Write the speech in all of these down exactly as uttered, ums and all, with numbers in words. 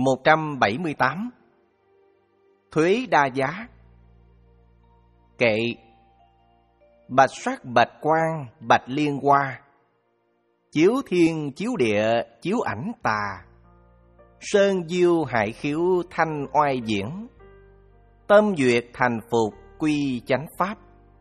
một trăm bảy mươi tám. Thuế đa giá. Kệ. Bạch sắc bạch quang bạch liên hoa, chiếu thiên chiếu địa chiếu ảnh tà, sơn diêu hại khiếu thanh oai diễn, tâm duyệt thành phục quy chánh pháp.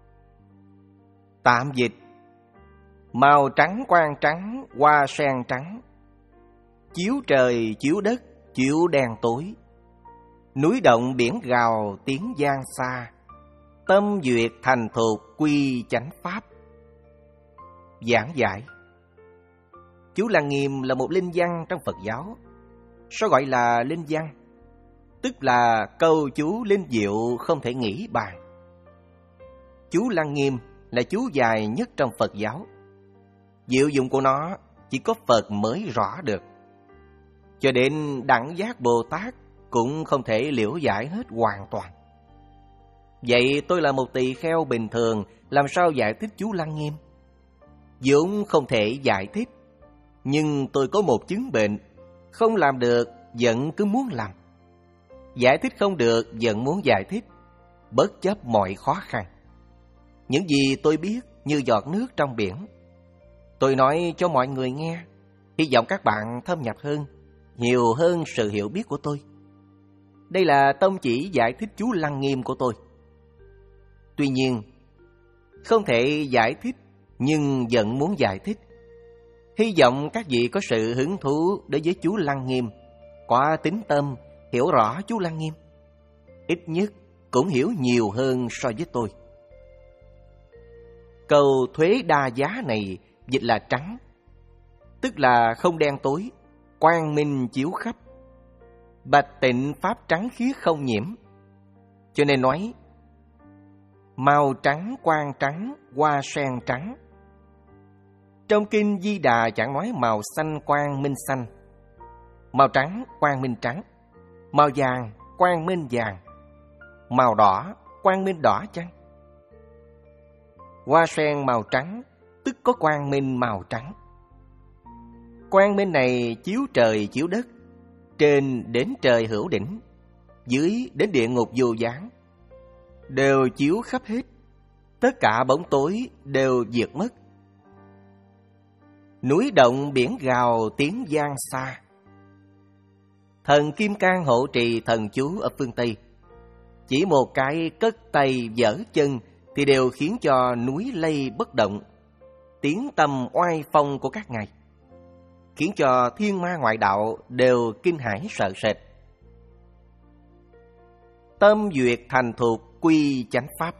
Tạm dịch: màu trắng quang trắng hoa sen trắng, chiếu trời chiếu đất chiếu đen tối, núi động biển gào tiếng giang xa, tâm duyệt thành thục quy chánh pháp. Giảng giải: chú Lăng Nghiêm là một linh văn trong Phật giáo. Sao gọi là linh văn? Tức là câu chú linh diệu không thể nghĩ bàn. Chú Lăng Nghiêm là chú dài nhất trong Phật giáo. Diệu dụng của nó chỉ có Phật mới rõ được. Cho đến Đẳng Giác Bồ Tát cũng không thể liễu giải hết hoàn toàn. Vậy tôi là một tỳ kheo bình thường, làm sao giải thích chú Lăng Nghiêm? vốn không thể giải thích, nhưng tôi có một chứng bệnh, không làm được vẫn cứ muốn làm, giải thích không được vẫn muốn giải thích, bất chấp mọi khó khăn. Những gì tôi biết như giọt nước trong biển, tôi nói cho mọi người nghe, hy vọng các bạn thâm nhập hơn, nhiều hơn sự hiểu biết của tôi. Đây là tông chỉ giải thích chú Lăng Nghiêm của tôi. Tuy nhiên, không thể giải thích nhưng vẫn muốn giải thích. Hy vọng các vị có sự hứng thú đối với chú Lăng Nghiêm, có tín tâm hiểu rõ chú Lăng Nghiêm, ít nhất cũng hiểu nhiều hơn so với tôi. Câu thuế đa giá này dịch là trắng, tức là không đen tối, quang minh chiếu khắp, bạch tịnh pháp trắng khiết không nhiễm. Cho nên nói màu trắng quang trắng hoa sen trắng. Trong kinh Di Đà chẳng nói màu xanh quang minh xanh, màu trắng quang minh trắng, màu vàng quang minh vàng, màu đỏ quang minh đỏ chăng? Hoa sen màu trắng tức có quang minh màu trắng. Quang minh này chiếu trời chiếu đất, trên đến trời hữu đỉnh, dưới đến địa ngục vô gián, đều chiếu khắp hết, tất cả bóng tối đều diệt mất. Núi động biển gào tiếng giang xa. Thần Kim Cang hộ trì thần chú ở phương Tây, chỉ một cái cất tay giở chân thì đều khiến cho núi lay bất động, tiếng tăm oai phong của các ngài khiến cho thiên ma ngoại đạo đều kinh hãi sợ sệt. Tâm duyệt thành thục quy chánh pháp,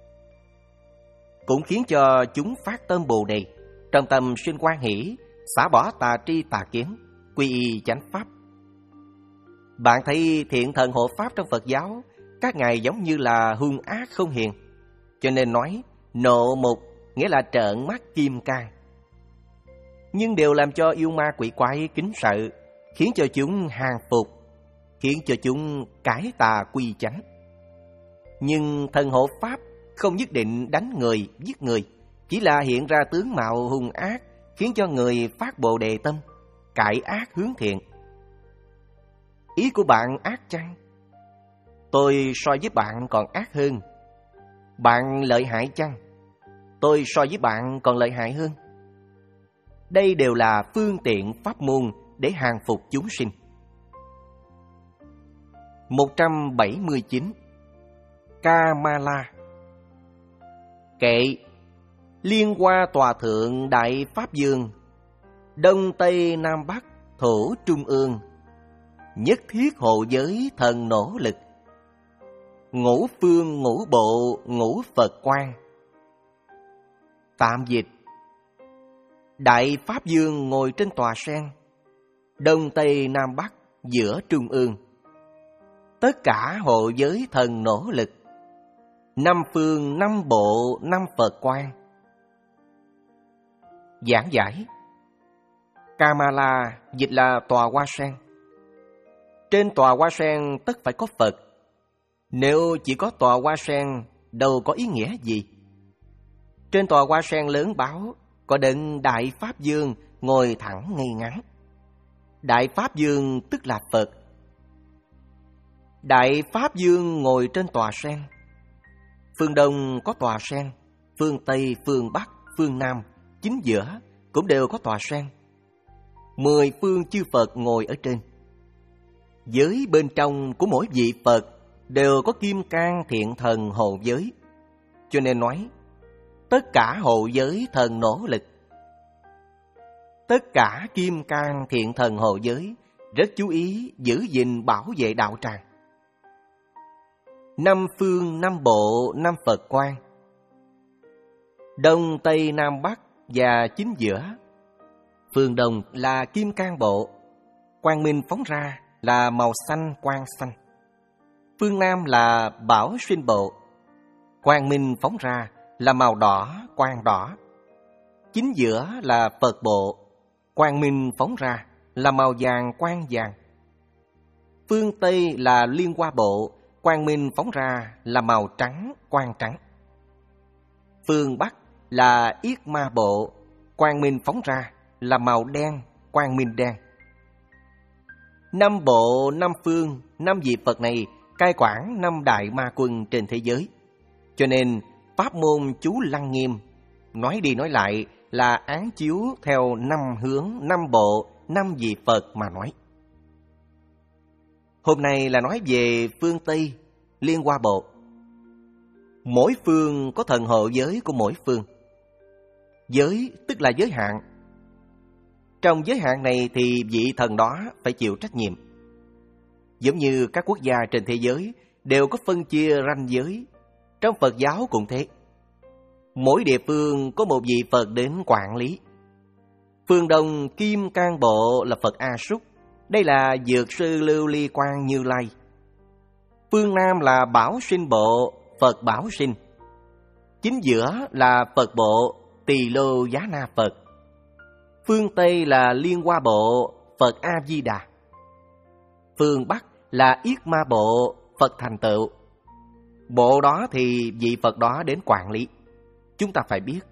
cũng khiến cho chúng phát tâm Bồ Đề, trong tâm sinh hoan hỷ, xả bỏ tà tri tà kiến, quy y chánh pháp. Bạn thấy thiện thần hộ pháp trong Phật giáo, các ngài giống như là hung ác không hiền, cho nên nói nộ mục nghĩa là trợn mắt kim cang, nhưng đều làm cho yêu ma quỷ quái kính sợ, khiến cho chúng hàng phục, khiến cho chúng cải tà quy chánh. Nhưng thần hộ pháp không nhất định đánh người, giết người, chỉ là hiện ra tướng mạo hung ác, khiến cho người phát Bồ Đề tâm, cải ác hướng thiện. Ý của bạn ác chăng? Tôi so với bạn còn ác hơn. Bạn lợi hại chăng? Tôi so với bạn còn lợi hại hơn. Đây đều là phương tiện pháp môn để hàng phục chúng sinh. một trăm bảy mươi chín. Kamala. Kệ. Liên Hoa Tòa Thượng Đại Pháp Dương, Đông Tây Nam Bắc thổ trung ương, nhất thiết hộ giới thần nỗ lực, ngũ phương ngũ bộ ngũ Phật quan. Tạm dịch: Đại Pháp Dương ngồi trên tòa sen, Đông Tây Nam Bắc giữa trung ương, tất cả hộ giới thần nỗ lực, năm phương năm bộ năm Phật quan. Giảng giải: Kamala dịch là tòa hoa sen. Trên tòa hoa sen tất phải có Phật. Nếu chỉ có tòa hoa sen đâu có ý nghĩa gì. Trên tòa hoa sen lớn báo có đấng Đại Pháp Dương ngồi thẳng ngay ngắn. Đại Pháp Dương tức là Phật, Đại Pháp Dương ngồi trên tòa sen. Phương Đông có tòa sen, phương Tây, phương Bắc, phương Nam, chính giữa cũng đều có tòa sen. Mười phương chư Phật ngồi ở trên. Giới bên trong của mỗi vị Phật đều có kim cang thiện thần hộ giới. Cho nên nói, tất cả hộ giới thần nỗ lực. Tất cả kim cang thiện thần hộ giới rất chú ý giữ gìn bảo vệ đạo tràng. Năm phương, năm bộ, năm Phật quan. Đông, Tây, Nam, Bắc và chính giữa. Phương Đông là kim cang bộ, quang minh phóng ra là màu xanh quang xanh. Phương Nam là bảo sinh bộ, quang minh phóng ra là màu đỏ quang đỏ. Chính giữa là Phật bộ, quang minh phóng ra là màu vàng quang vàng. Phương Tây là liên hoa bộ, quang minh phóng ra là màu trắng quang trắng. Phương Bắc là yết ma bộ, quang minh phóng ra là màu đen quang minh đen. Năm bộ, năm phương, năm vị Phật này cai quản năm đại ma quân trên thế giới. Cho nên pháp môn chú Lăng Nghiêm nói đi nói lại là án chiếu theo năm hướng, năm bộ, năm vị Phật mà nói. Hôm nay là nói về phương Tây, liên hoa bộ. Mỗi phương có thần hộ giới của mỗi phương. Giới tức là giới hạn. Trong giới hạn này thì vị thần đó phải chịu trách nhiệm. Giống như các quốc gia trên thế giới đều có phân chia ranh giới, trong Phật giáo cũng thế. Mỗi địa phương có một vị Phật đến quản lý. Phương Đông Kim Cang Bộ là Phật A Súc, đây là Dược Sư Lưu Ly Quang Như Lai. Phương Nam là Bảo Sinh Bộ, Phật Bảo Sinh. Chính giữa là Phật Bộ, Tỳ Lô Giá Na Phật. Phương Tây là Liên Hoa Bộ, Phật A Di Đà. Phương Bắc là Yết Ma Bộ, Phật Thành Tựu. Bộ đó thì vị Phật đó đến quản lý. Chúng ta phải biết,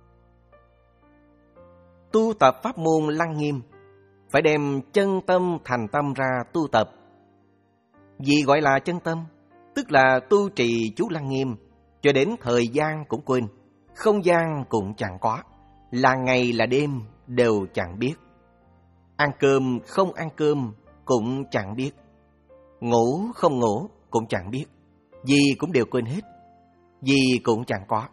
tu tập pháp môn Lăng Nghiêm phải đem chân tâm thành tâm ra tu tập. Vì gọi là chân tâm, tức là tu trì chú Lăng Nghiêm, cho đến thời gian cũng quên, không gian cũng chẳng có, là ngày là đêm đều chẳng biết. Ăn cơm không ăn cơm cũng chẳng biết, ngủ không ngủ cũng chẳng biết, gì cũng đều quên hết, gì cũng chẳng có.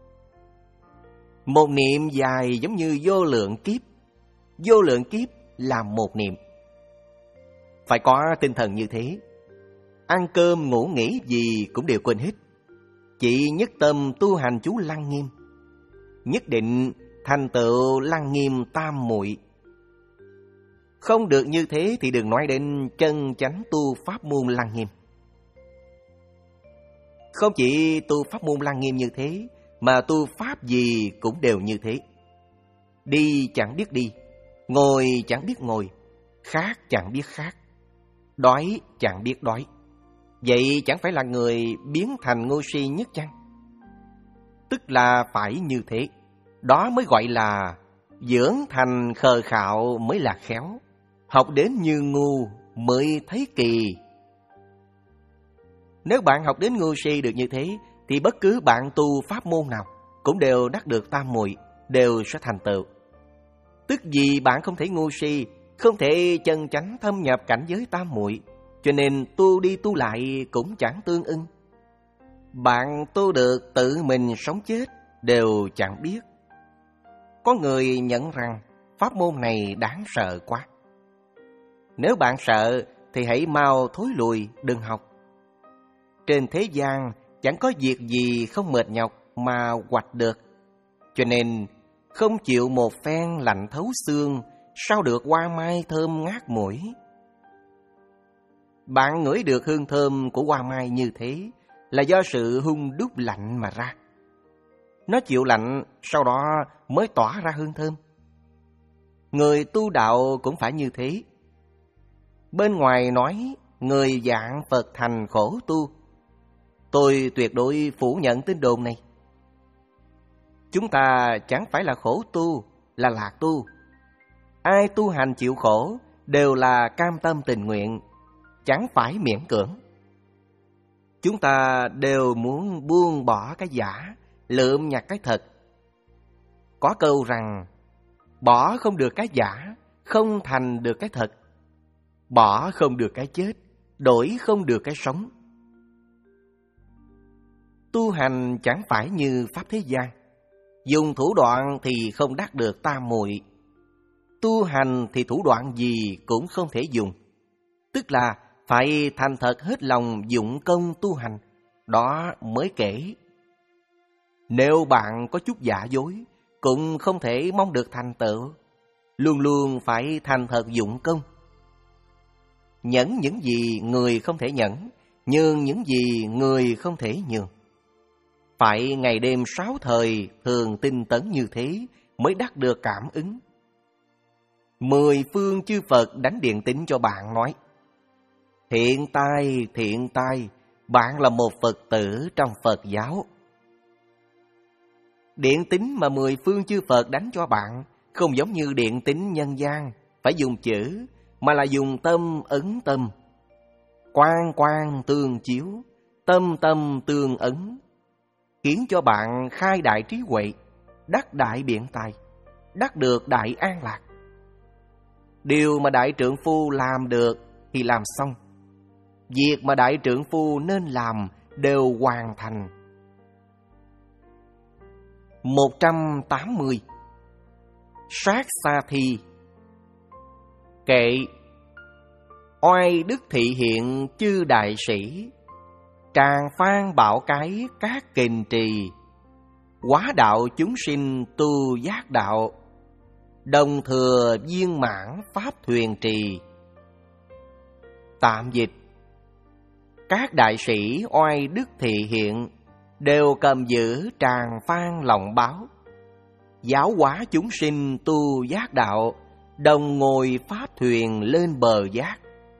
Một niệm dài giống như vô lượng kiếp, vô lượng kiếp là một niệm. Phải có tinh thần như thế, ăn cơm ngủ nghỉ gì cũng đều quên hết, chỉ nhất tâm tu hành chú Lăng Nghiêm, nhất định thành tựu Lăng Nghiêm tam muội. Không được như thế thì đừng nói đến chân chánh tu pháp môn Lăng Nghiêm. Không chỉ tu pháp môn Lăng Nghiêm như thế, mà tu pháp gì cũng đều như thế. Đi chẳng biết đi, ngồi chẳng biết ngồi, khác chẳng biết khác, đói chẳng biết đói. Vậy chẳng phải là người biến thành ngu si nhất chăng? Tức là phải như thế. Đó mới gọi là dưỡng thành khờ khạo mới là khéo, học đến như ngu mới thấy kỳ. Nếu bạn học đến ngu si được như thế, thì bất cứ bạn tu pháp môn nào cũng đều đắc được tam muội, đều sẽ thành tựu. Tức vì bạn không thể ngu si, không thể chân chánh thâm nhập cảnh giới tam muội, cho nên tu đi tu lại cũng chẳng tương ưng. Bạn tu được tự mình sống chết đều chẳng biết. Có người nhận rằng pháp môn này đáng sợ quá. Nếu bạn sợ thì hãy mau thối lùi, đừng học. Trên thế gian chẳng có việc gì không mệt nhọc mà hoạch được. Cho nên không chịu một phen lạnh thấu xương, sao được hoa mai thơm ngát mũi. Bạn ngửi được hương thơm của hoa mai như thế là do sự hun đúc lạnh mà ra. Nó chịu lạnh, sau đó mới tỏa ra hương thơm. Người tu đạo cũng phải như thế. Bên ngoài nói người dạng Phật thành khổ tu, tôi tuyệt đối phủ nhận tin đồn này. Chúng ta chẳng phải là khổ tu, là lạc tu. Ai tu hành chịu khổ đều là cam tâm tình nguyện, chẳng phải miễn cưỡng. chúng ta đều muốn buông bỏ cái giả, lượm nhặt cái thật. Có câu rằng, bỏ không được cái giả, không thành được cái thật. Bỏ không được cái chết, đổi không được cái sống. Tu hành chẳng phải như pháp thế gian, dùng thủ đoạn thì không đắc được tam muội. Tu hành thì thủ đoạn gì cũng không thể dùng, tức là phải thành thật hết lòng dụng công tu hành, đó mới kể. Nếu bạn có chút giả dối, cũng không thể mong được thành tựu, luôn luôn phải thành thật dụng công. Nhẫn những gì người không thể nhẫn, nhường những gì người không thể nhường. Phải ngày đêm sáu thời thường tinh tấn như thế mới đắc được cảm ứng. Mười phương chư Phật đánh điện tín cho bạn nói: thiện tai, thiện tai, bạn là một Phật tử trong Phật giáo. Điện tín mà mười phương chư Phật đánh cho bạn không giống như điện tín nhân gian, phải dùng chữ, mà là dùng tâm ấn tâm. Quang quang tương chiếu, tâm tâm tương ấn, khiến cho bạn khai đại trí huệ, đắc đại biện tài, đắc được đại an lạc. Điều mà đại trượng phu làm được thì làm xong. Việc mà đại trượng phu nên làm đều hoàn thành. một trăm tám mươi. Sát sa thi. Kệ: oai đức thị hiện chư đại sĩ, tràng phan bảo cái các kình trì, hóa đạo chúng sinh tu giác đạo, đồng thừa viên mãn pháp thuyền trì. Tạm dịch: các đại sĩ oai đức thị hiện đều cầm giữ tràng phan lòng báo, giáo hóa chúng sinh tu giác đạo, đồng ngồi pháp thuyền lên bờ giác.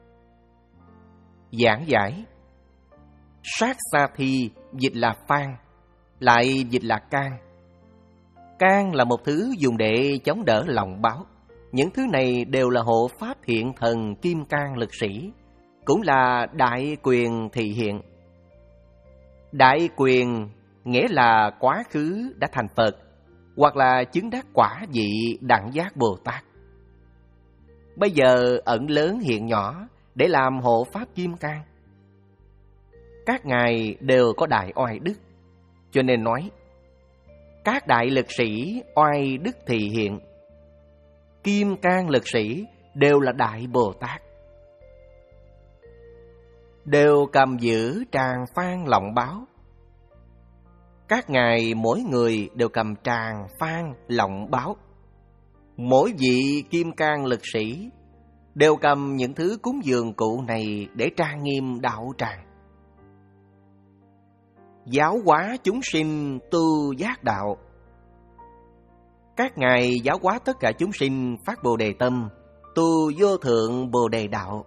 Giảng giải: sát sa thi dịch là phan, lại dịch là can. Can là một thứ dùng để chống đỡ lòng báo. Những thứ này đều là hộ pháp thiện thần kim cang lực sĩ, cũng là đại quyền thị hiện. Đại quyền nghĩa là quá khứ đã thành Phật, hoặc là chứng đắc quả vị đẳng giác Bồ Tát. Bây giờ ẩn lớn hiện nhỏ để làm hộ pháp kim cang. Các ngài đều có đại oai đức, cho nên nói các đại lực sĩ oai đức thị hiện. Kim cang lực sĩ đều là đại Bồ Tát, đều cầm giữ tràng phan lọng báo. Các ngài mỗi người đều cầm tràng phan lọng báo. Mỗi vị kim cang lực sĩ đều cầm những thứ cúng dường cụ này để trang nghiêm đạo tràng. Giáo hóa chúng sinh tu giác đạo. Các ngài giáo hóa tất cả chúng sinh phát Bồ Đề tâm, tu vô thượng Bồ Đề đạo.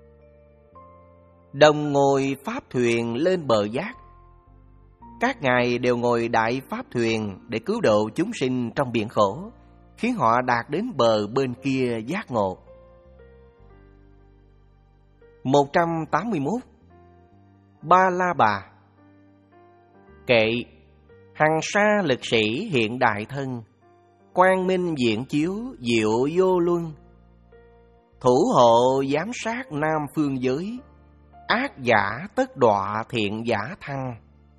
Đồng ngồi pháp thuyền lên bờ giác. Các ngài đều ngồi đại pháp thuyền để cứu độ chúng sinh trong biển khổ, khiến họ đạt đến bờ bên kia giác ngộ. một trăm tám mươi mốt. Ba La Bà. Kệ: hằng sa lực sĩ hiện đại thân, quang minh diện chiếu diệu vô luân, thủ hộ giám sát nam phương giới, ác giả tất đọa thiện giả thăng.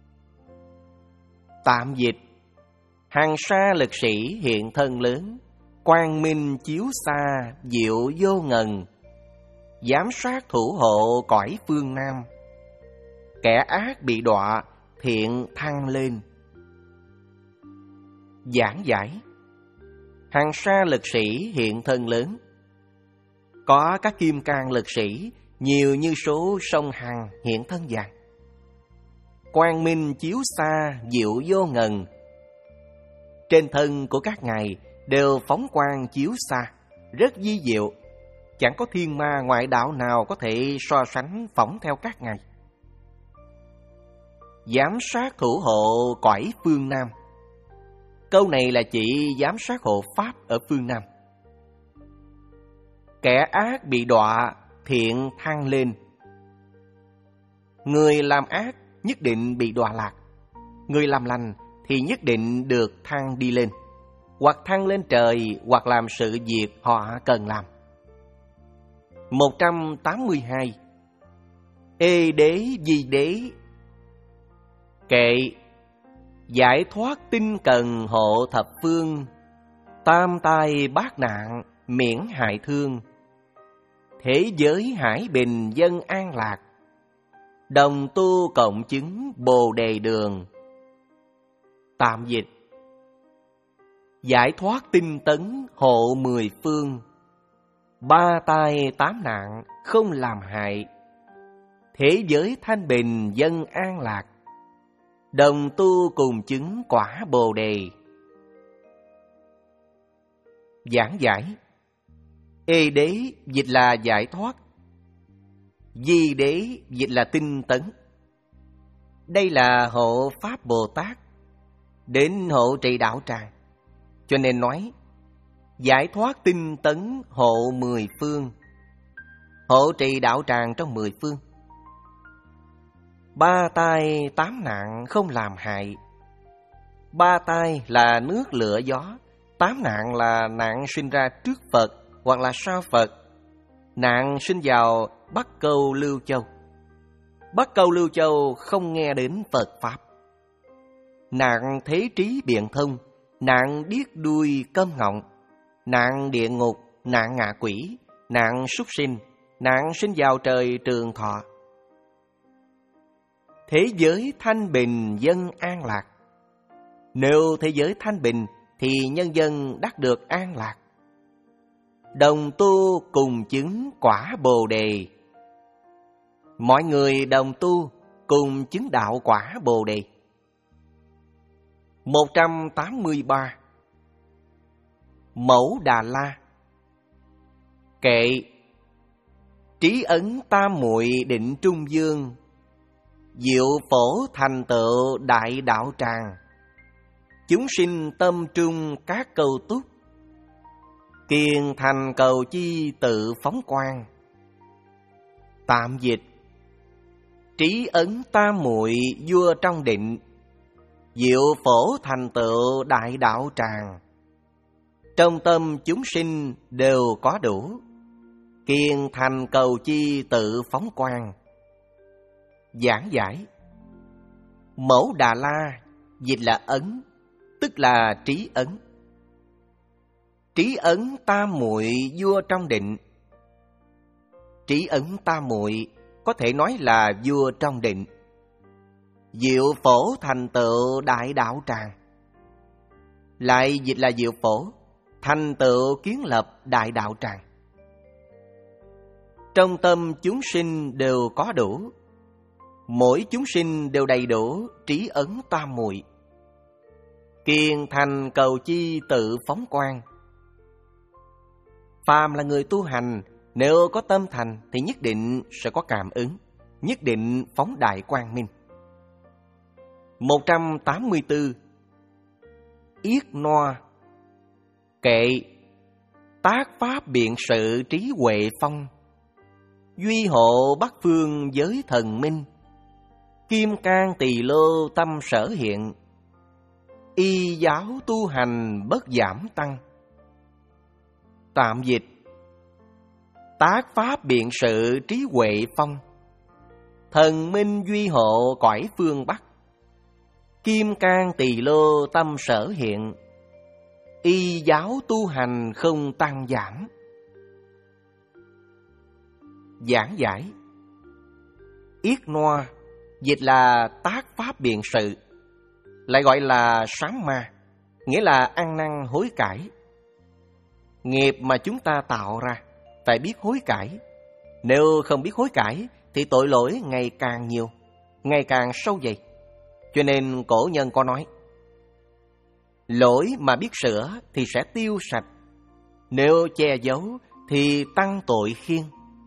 Tạm dịch: hằng sa lực sĩ hiện thân lớn, quang minh chiếu xa diệu vô ngần, giám sát thủ hộ cõi phương Nam, kẻ ác bị đọa thiện thăng lên. Giảng giải: hằng sa lực sĩ hiện thân lớn, có các kim cang lực sĩ nhiều như số sông Hằng hiện thân vàng. Quang minh chiếu xa diệu vô ngần, trên thân của các ngài đều phóng quang chiếu xa, rất vi diệu, chẳng có thiên ma ngoại đạo nào có thể so sánh phóng theo các ngài. Giám sát thủ hộ cõi phương Nam. Câu này là chỉ giám sát hộ pháp ở phương Nam. Kẻ ác bị đọa thiện thăng lên. Người làm ác nhất định bị đọa lạc, người làm lành thì nhất định được thăng đi lên, hoặc thăng lên trời, hoặc làm sự việc họ cần làm. một trăm tám mươi hai. Ê đế di đế. Kệ: giải thoát tinh cần hộ thập phương, tam tai bát nạn miễn hại thương, thế giới hải bình dân an lạc, đồng tu cộng chứng bồ đề đường. Tạm dịch: giải thoát tinh tấn hộ mười phương, ba tai tám nạn không làm hại, thế giới thanh bình dân an lạc, đồng tu cùng chứng quả bồ đề. Giảng giải: Ê đế dịch là giải thoát, di đế dịch là tinh tấn. Đây là hộ Pháp Bồ Tát đến hộ trì đạo tràng, cho nên nói giải thoát tinh tấn hộ mười phương, hộ trì đạo tràng trong mười phương. Ba tai tám nạn không làm hại. Ba tai là nước lửa gió, tám nạn là nạn sinh ra trước Phật hoặc là sau Phật. Nạn sinh vào Bắc Câu Lưu Châu. Bắc Câu Lưu Châu không nghe đến Phật Pháp. Nạn thế trí biện thông, nạn điếc đuôi câm ngọng, nạn địa ngục, nạn ngạ quỷ, nạn súc sinh, nạn sinh vào trời trường thọ. Thế giới thanh bình dân an lạc. Nếu thế giới thanh bình thì nhân dân đắc được an lạc. Đồng tu cùng chứng quả bồ đề. Mọi người đồng tu cùng chứng đạo quả bồ đề. một trăm tám mươi ba. Mẫu Đà La. Kệ: trí ấn tam muội định trung dương, diệu phổ thành tựu đại đạo tràng, chúng sinh tâm trung các câu túc, kiền thành cầu chi tự phóng quang. Tạm dịch: trí ấn tam muội vua trong định, diệu phổ thành tựu đại đạo tràng, trong tâm chúng sinh đều có đủ, kiền thành cầu chi tự phóng quang. Giảng giải: Mẫu Đà La dịch là ấn, tức là trí ấn. Trí ấn tam muội vua trong định. Trí ấn tam muội có thể nói là vua trong định. Diệu phổ thành tựu đại đạo tràng. Lại dịch là diệu phổ, thành tựu kiến lập đại đạo tràng. Trong tâm chúng sinh đều có đủ, mỗi chúng sinh đều đầy đủ trí ấn tam muội, kiền thành cầu chi tự phóng quang. Phàm là người tu hành, nếu có tâm thành thì nhất định sẽ có cảm ứng, nhất định phóng đại quang minh. một trăm tám mươi tư. Yết Noa. Kệ: tác pháp biện sự trí huệ phong, duy hộ bắc phương giới thần minh, kim cang tỳ lô tâm sở hiện, y giáo tu hành bất giảm tăng. Tạm dịch: tác pháp biện sự trí huệ phong, thần minh duy hộ cõi phương Bắc, kim cang tỳ lô tâm sở hiện, y giáo tu hành không tăng giảm. Giảng giải: Yết Noa dịch là tác pháp biện sự, lại gọi là sám ma, nghĩa là ăn năn hối cải. Nghiệp mà chúng ta tạo ra phải biết hối cải. Nếu không biết hối cải thì tội lỗi ngày càng nhiều, ngày càng sâu dày. Cho nên cổ nhân có nói: lỗi mà biết sửa thì sẽ tiêu sạch, nếu che giấu thì tăng tội khiên.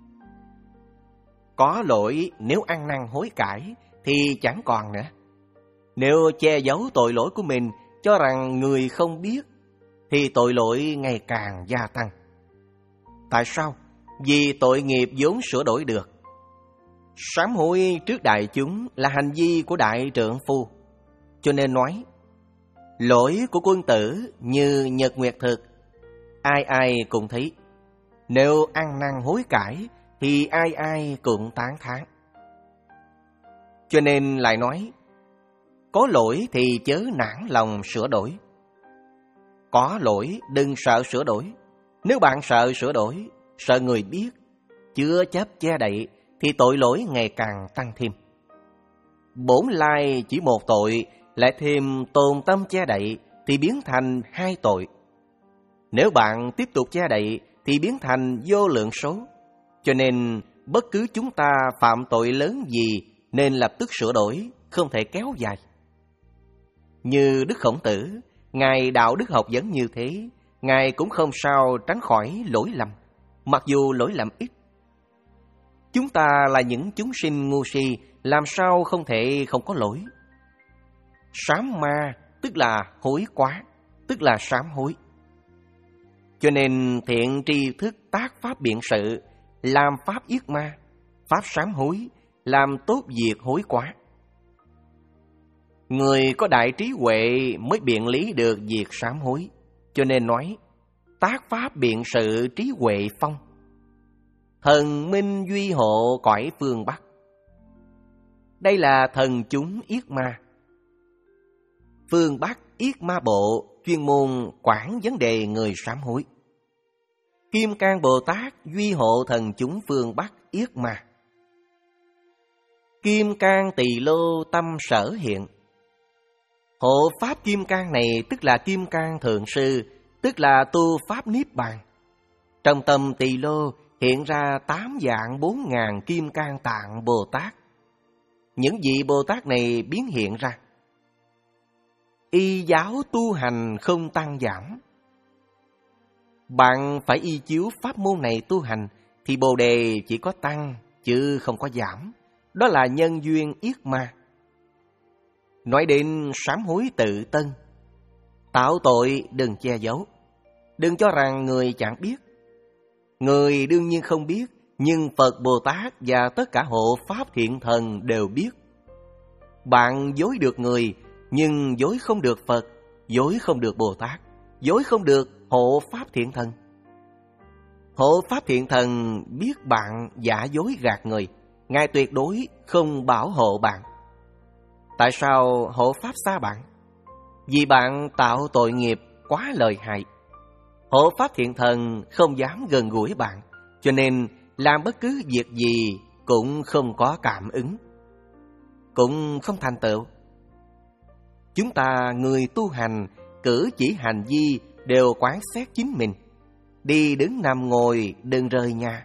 Có lỗi nếu ăn năn hối cải thì chẳng còn nữa. Nếu che giấu tội lỗi của mình, cho rằng người không biết, thì tội lỗi ngày càng gia tăng. Tại sao? Vì tội nghiệp vốn sửa đổi được. Sám hối trước đại chúng là hành vi của đại trượng phu, cho nên nói lỗi của quân tử như nhật nguyệt thực, ai ai cũng thấy. Nếu ăn năn hối cải thì ai ai cũng tán thán. Cho nên lại nói, có lỗi thì chớ nản lòng sửa đổi. Có lỗi đừng sợ sửa đổi. Nếu bạn sợ sửa đổi, sợ người biết, chưa chấp che đậy, thì tội lỗi ngày càng tăng thêm. Bổn lai chỉ một tội, lại thêm tồn tâm che đậy, thì biến thành hai tội. Nếu bạn tiếp tục che đậy, thì biến thành vô lượng số. Cho nên bất cứ chúng ta phạm tội lớn gì nên lập tức sửa đổi, không thể kéo dài. Như Đức Khổng Tử, Ngài đạo đức học vấn như thế, Ngài cũng không sao tránh khỏi lỗi lầm, mặc dù lỗi lầm ít. Chúng ta là những chúng sinh ngu si, làm sao không thể không có lỗi. Sám ma tức là hối quá, tức là sám hối. Cho nên thiện tri thức tác pháp biện sự, làm pháp yết ma, pháp sám hối, làm tốt việc hối quá. Người có đại trí huệ mới biện lý được việc sám hối. Cho nên nói, tác pháp biện sự trí huệ phong, thần minh duy hộ cõi phương Bắc. Đây là thần chúng yết ma. Phương Bắc yết ma bộ chuyên môn quản vấn đề người sám hối. Kim Cang Bồ Tát duy hộ thần chúng phương Bắc yết ma. Kim Cang Tỳ Lô tâm sở hiện. Hộ pháp Kim Cang này tức là Kim Cang Thượng Sư, tức là tu pháp Niết Bàn. Trong tâm Tỳ Lô hiện ra tám vạn bốn ngàn Kim Cang Tạng Bồ Tát. Những vị Bồ Tát này biến hiện ra. Y giáo tu hành không tăng giảm. Bạn phải y chiếu pháp môn này tu hành, thì Bồ Đề chỉ có tăng, chứ không có giảm. Đó là nhân duyên yết ma. Nói đến sám hối tự tân, tạo tội đừng che giấu. Đừng cho rằng người chẳng biết. Người đương nhiên không biết, nhưng Phật Bồ Tát và tất cả hộ pháp thiện thần đều biết. Bạn dối được người, nhưng dối không được Phật, dối không được Bồ Tát, dối không được hộ pháp thiện thần. Hộ pháp thiện thần biết bạn giả dối gạt người, Ngài tuyệt đối không bảo hộ bạn. Tại sao hộ pháp xa bạn? Vì bạn tạo tội nghiệp quá lợi hại. Hộ pháp thiện thần không dám gần gũi bạn, cho nên làm bất cứ việc gì cũng không có cảm ứng, cũng không thành tựu. Chúng ta người tu hành, cử chỉ hành vi đều quán xét chính mình. Đi đứng nằm ngồi đừng rời nhà.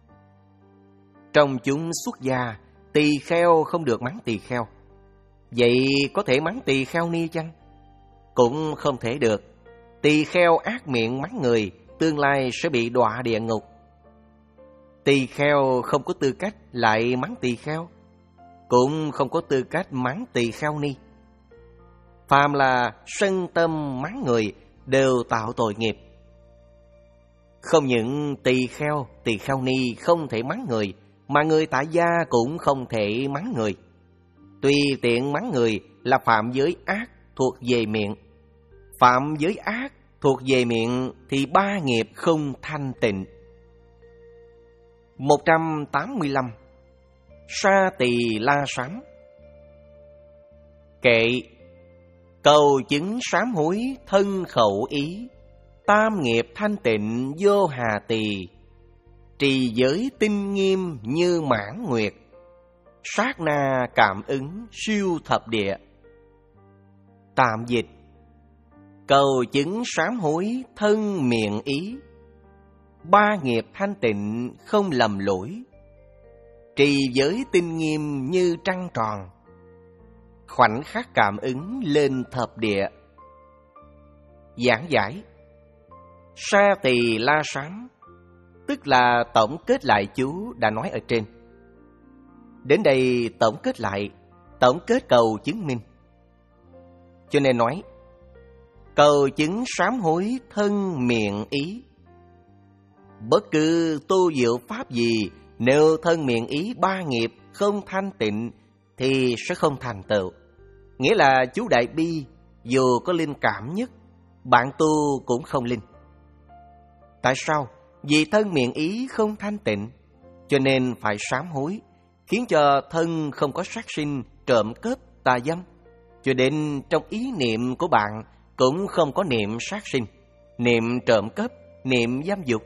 Trong chúng xuất gia, tỳ kheo không được mắng tỳ kheo. Vậy có thể mắng tỳ kheo ni chăng? Cũng không thể được. Tỳ kheo ác miệng mắng người, tương lai sẽ bị đọa địa ngục. Tỳ kheo không có tư cách lại mắng tỳ kheo, cũng không có tư cách mắng tỳ kheo ni. Phàm là sân tâm mắng người đều tạo tội nghiệp. Không những tỳ kheo, tỳ kheo ni không thể mắng người, mà người tại gia cũng không thể mắng người. Tùy tiện mắng người là phạm giới ác thuộc về miệng. Phạm giới ác thuộc về miệng thì ba nghiệp không thanh tịnh. một trăm tám mươi lăm. Sa tỳ la sám. Kệ: cầu chứng sám hối thân khẩu ý, tam nghiệp thanh tịnh vô hà tỳ, trì giới tinh nghiêm như mãn nguyệt, sát na cảm ứng siêu thập địa. Tạm dịch: cầu chứng sám hối thân miệng ý, ba nghiệp thanh tịnh không lầm lỗi, trì giới tinh nghiêm như trăng tròn, khoảnh khắc cảm ứng lên thập địa. Giảng giải: Sa tỳ la sám tức là tổng kết lại chú đã nói ở trên. Đến đây tổng kết lại, tổng kết cầu chứng minh. Cho nên nói, cầu chứng sám hối thân miệng ý. Bất cứ tu diệu pháp gì, nếu thân miệng ý ba nghiệp không thanh tịnh thì sẽ không thành tựu. Nghĩa là chú Đại Bi dù có linh cảm nhất, bạn tu cũng không linh. Tại sao? Vì thân miệng ý không thanh tịnh, cho nên phải sám hối, khiến cho thân không có sát sinh, trộm cướp, tà dâm. Cho đến trong ý niệm của bạn cũng không có niệm sát sinh, niệm trộm cướp, niệm dâm dục.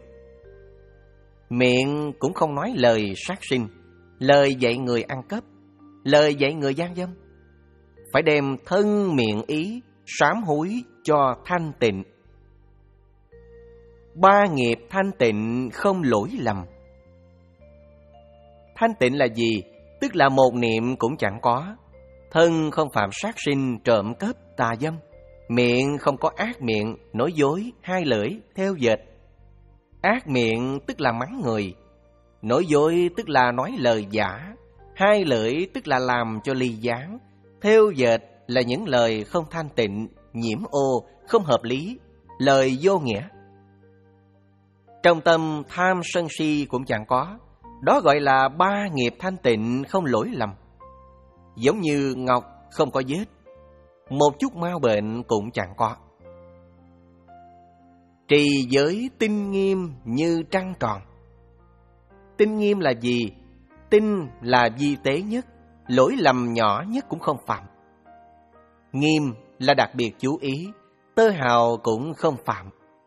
Miệng cũng không nói lời sát sinh, lời dạy người ăn cắp, lời dạy người gian dâm. Phải đem thân miệng ý sám hối cho thanh tịnh. Ba nghiệp thanh tịnh không lỗi lầm. Thanh tịnh là gì? Tức là một niệm cũng chẳng có. Thân không phạm sát sinh, trộm cướp, tà dâm. Miệng không có ác miệng, nói dối, hai lưỡi, theo dệt. Ác miệng tức là mắng người, nói dối tức là nói lời giả, hai lưỡi tức là làm cho ly gián, theo dệt là những lời không thanh tịnh, nhiễm ô, không hợp lý, lời vô nghĩa. Trong tâm tham sân si cũng chẳng có. Đó gọi là ba nghiệp thanh tịnh không lỗi lầm. Giống như ngọc không có vết, một chút mau bệnh cũng chẳng có. Trì giới tinh nghiêm như trăng tròn. Tinh nghiêm là gì? Tinh là vi tế nhất, lỗi lầm nhỏ nhất cũng không phạm. Nghiêm là đặc biệt chú ý, tơ hào cũng không phạm.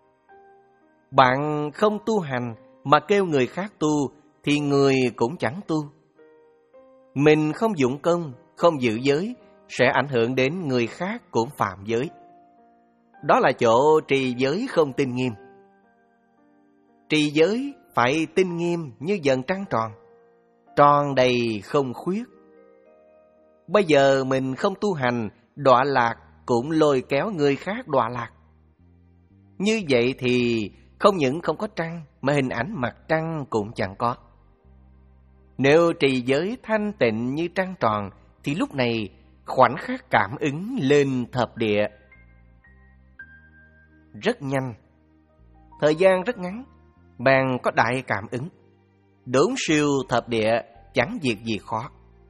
Bạn không tu hành mà kêu người khác tu thì người cũng chẳng tu. Mình không dụng công, không giữ giới sẽ ảnh hưởng đến người khác cũng phạm giới. Đó là chỗ trì giới không tinh nghiêm. Trì giới phải tinh nghiêm như dần trăng tròn, tròn đầy không khuyết. Bây giờ mình không tu hành, đọa lạc cũng lôi kéo người khác đọa lạc. Như vậy thì không những không có trăng mà hình ảnh mặt trăng cũng chẳng có. Nếu trì giới thanh tịnh như trăng tròn thì lúc này khoảnh khắc cảm ứng lên thập địa. Rất nhanh, thời gian rất ngắn, bạn có đại cảm ứng. Đốn siêu thập địa chẳng việc gì khó.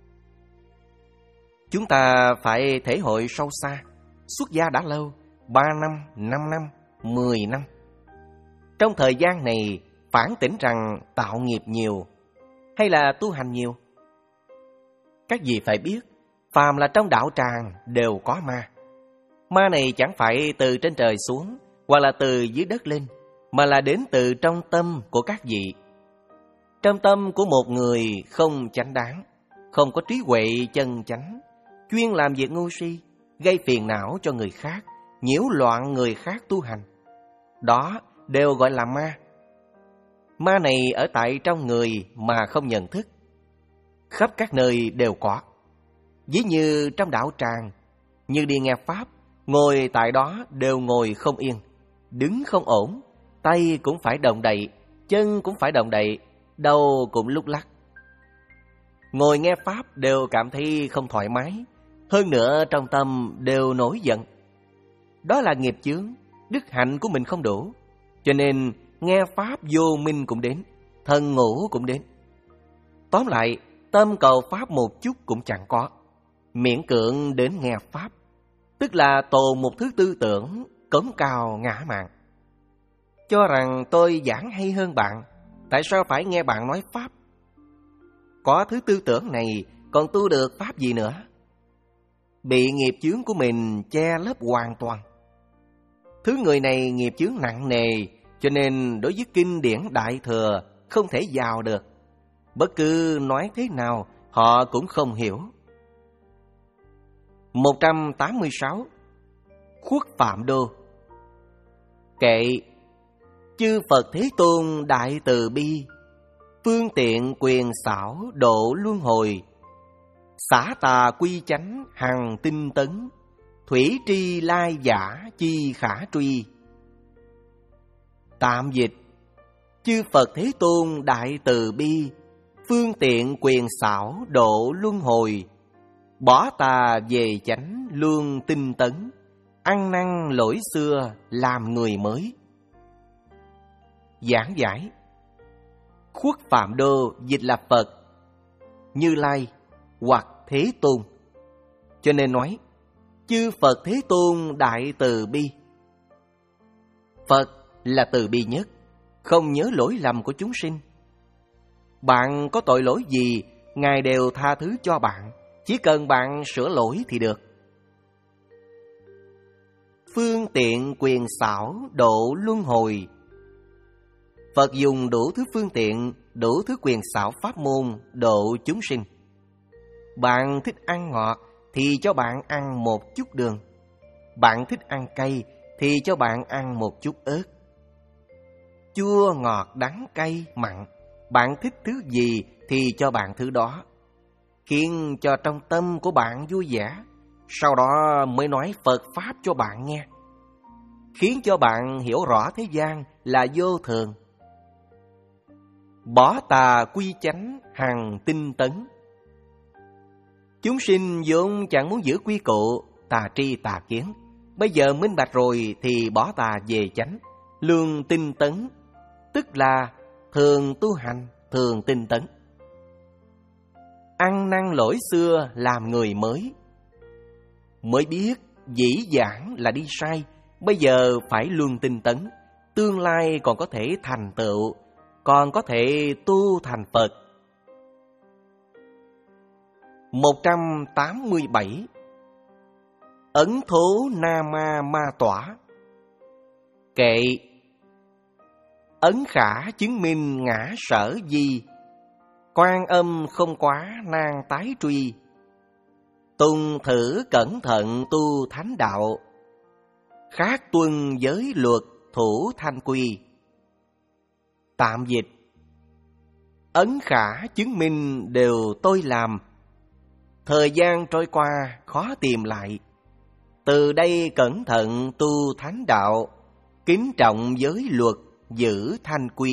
Chúng ta phải thể hội sâu xa. Xuất gia đã lâu, ba năm, năm năm, mười năm. Trong thời gian này phản tỉnh rằng tạo nghiệp nhiều hay là tu hành nhiều? Các vị phải biết, phàm là trong đạo tràng đều có ma. Ma này chẳng phải từ trên trời xuống hoặc là từ dưới đất lên, mà là đến từ trong tâm của các vị. Trong tâm của một người không chánh đáng, không có trí huệ chân chánh, chuyên làm việc ngu si, gây phiền não cho người khác, nhiễu loạn người khác tu hành. Đó đều gọi là ma. Ma này ở tại trong người mà không nhận thức, khắp các nơi đều có. Ví như trong đạo tràng, như đi nghe pháp, ngồi tại đó đều ngồi không yên, đứng không ổn, tay cũng phải động đậy, chân cũng phải động đậy, đầu cũng lúc lắc. Ngồi nghe pháp đều cảm thấy không thoải mái, hơn nữa trong tâm đều nổi giận. Đó là nghiệp chướng, đức hạnh của mình không đủ, cho nên nghe pháp vô minh cũng đến, thần ngủ cũng đến. Tóm lại, tâm cầu pháp một chút cũng chẳng có, miễn cưỡng đến nghe pháp, tức là tồn một thứ tư tưởng cống cao ngã mạn, cho rằng tôi giảng hay hơn bạn, tại sao phải nghe bạn nói pháp? Có thứ tư tưởng này còn tu được pháp gì nữa? Bị nghiệp chướng của mình che lấp hoàn toàn. Thứ người này nghiệp chướng nặng nề, cho nên đối với kinh điển Đại Thừa không thể vào được. Bất cứ nói thế nào họ cũng không hiểu. một trăm tám mươi sáu. Khuất Phạm Đô. Kệ: chư Phật Thế Tôn đại từ bi, phương tiện quyền xảo độ luân hồi, xả tà quy chánh hằng tinh tấn, thủy tri lai giả chi khả truy. Tạm dịch: chư Phật Thế Tôn đại từ bi, phương tiện quyền xảo độ luân hồi, bỏ tà về chánh luôn tinh tấn, ăn năn lỗi xưa làm người mới. Giảng giải: Khuất Phạm Đô dịch là Phật, Như Lai hoặc Thế Tôn. Cho nên nói, chư Phật Thế Tôn đại từ bi. Phật là từ bi nhất, không nhớ lỗi lầm của chúng sinh. Bạn có tội lỗi gì, Ngài đều tha thứ cho bạn, chỉ cần bạn sửa lỗi thì được. Phương tiện quyền xảo độ luân hồi. Phật dùng đủ thứ phương tiện, đủ thứ quyền xảo pháp môn độ chúng sinh. Bạn thích ăn ngọt thì cho bạn ăn một chút đường. Bạn thích ăn cay thì cho bạn ăn một chút ớt. Chua, ngọt, đắng, cay, mặn, bạn thích thứ gì thì cho bạn thứ đó, khiến cho trong tâm của bạn vui vẻ. Sau đó mới nói Phật Pháp cho bạn nghe, khiến cho bạn hiểu rõ thế gian là vô thường. Bỏ tà quy chánh hằng tinh tấn. Chúng sinh vốn chẳng muốn giữ quy củ, tà tri tà kiến. Bây giờ minh bạch rồi thì bỏ tà về chánh, lương tinh tấn, tức là thường tu hành, thường tinh tấn. Ăn năn lỗi xưa làm người mới. Mới biết dĩ vãng là đi sai, bây giờ phải luôn tinh tấn. Tương lai còn có thể thành tựu, còn có thể tu thành Phật. một trăm tám mươi bảy. Ấn thố na ma ma tỏa. Kệ. Ấn khả chứng minh ngã sở di, Quan âm không quá nan tái truy. Tùng thử cẩn thận tu thánh đạo, khác tuân giới luật thủ thanh quy. Tạm dịch. Ấn khả chứng minh đều tôi làm, thời gian trôi qua khó tìm lại. Từ đây cẩn thận tu thánh đạo, kính trọng giới luật giữ thanh quy.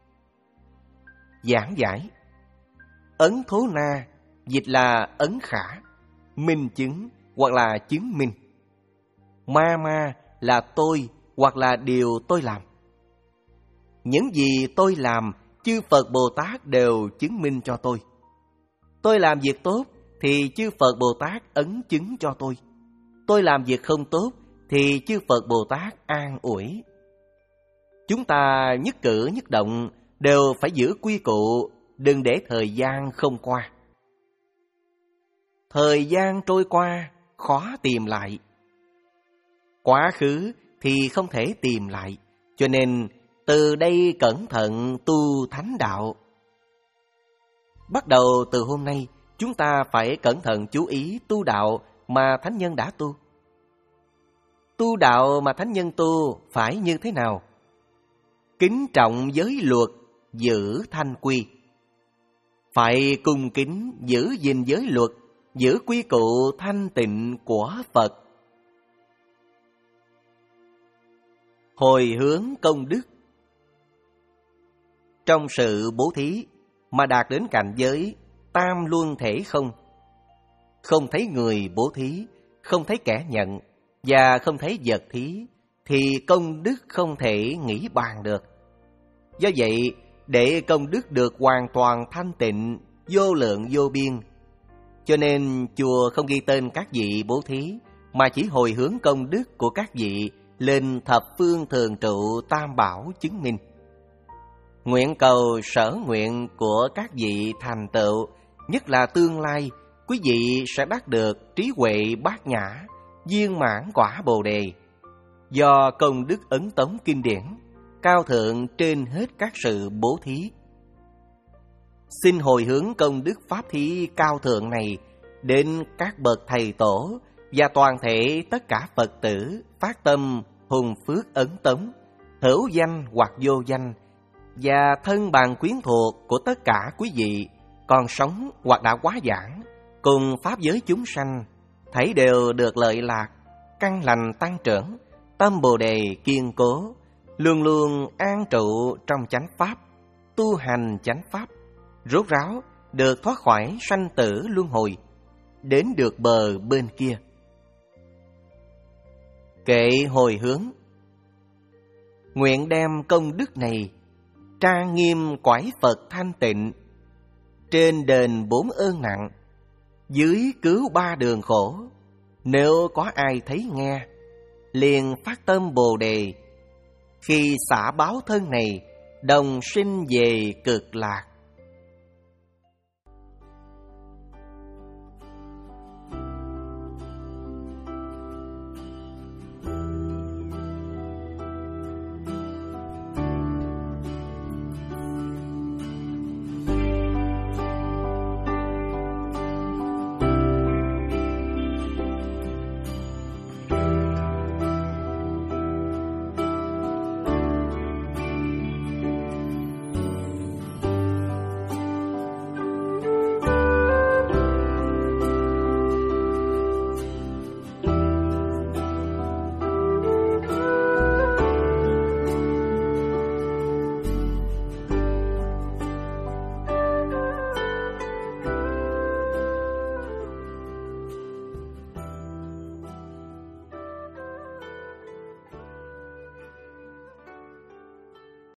Giảng giải. Ấn thố na dịch là ấn khả, minh chứng hoặc là chứng minh. Ma ma là tôi hoặc là điều tôi làm. Những gì tôi làm, chư Phật Bồ Tát đều chứng minh cho tôi. Tôi làm việc tốt thì chư Phật Bồ Tát ấn chứng cho tôi. Tôi làm việc không tốt thì chư Phật Bồ Tát an ủi. Chúng ta nhất cử nhất động đều phải giữ quy củ, đừng để thời gian không qua. Thời gian trôi qua khó tìm lại. Quá khứ thì không thể tìm lại, cho nên từ đây cẩn thận tu thánh đạo. Bắt đầu từ hôm nay, chúng ta phải cẩn thận chú ý tu đạo mà thánh nhân đã tu. Tu đạo mà thánh nhân tu phải như thế nào? Kính trọng giới luật, giữ thanh quy. Phải cung kính giữ gìn giới luật, giữ quy củ thanh tịnh của Phật. Hồi hướng công đức. Trong sự bố thí mà đạt đến cảnh giới tam luân thể không, không thấy người bố thí, không thấy kẻ nhận và không thấy vật thí, thì công đức không thể nghĩ bàn được. Do vậy, để công đức được hoàn toàn thanh tịnh, vô lượng vô biên, cho nên chùa không ghi tên các vị bố thí, mà chỉ hồi hướng công đức của các vị lên thập phương thường trụ tam bảo chứng minh. Nguyện cầu sở nguyện của các vị thành tựu, nhất là tương lai, quý vị sẽ đắc được trí huệ bát nhã, viên mãn quả Bồ Đề. Do công đức ấn tống kinh điển, cao thượng trên hết các sự bố thí. Xin hồi hướng công đức pháp thí cao thượng này đến các bậc thầy tổ và toàn thể tất cả Phật tử phát tâm hùng phước ấn tống, hữu danh hoặc vô danh, và thân bằng quyến thuộc của tất cả quý vị còn sống hoặc đã quá giảng, cùng pháp giới chúng sanh, thấy đều được lợi lạc, căn lành tăng trưởng, tâm Bồ Đề kiên cố, luôn luôn an trụ trong chánh pháp, tu hành chánh pháp, rốt ráo được thoát khỏi sanh tử luân hồi, đến được bờ bên kia. Kệ hồi hướng. Nguyện đem công đức này trang nghiêm quải Phật thanh tịnh, trên đền bốn ơn nặng, dưới cứu ba đường khổ. Nếu có ai thấy nghe, liền phát tâm Bồ Đề, khi xả báo thân này, đồng sinh về cực lạc.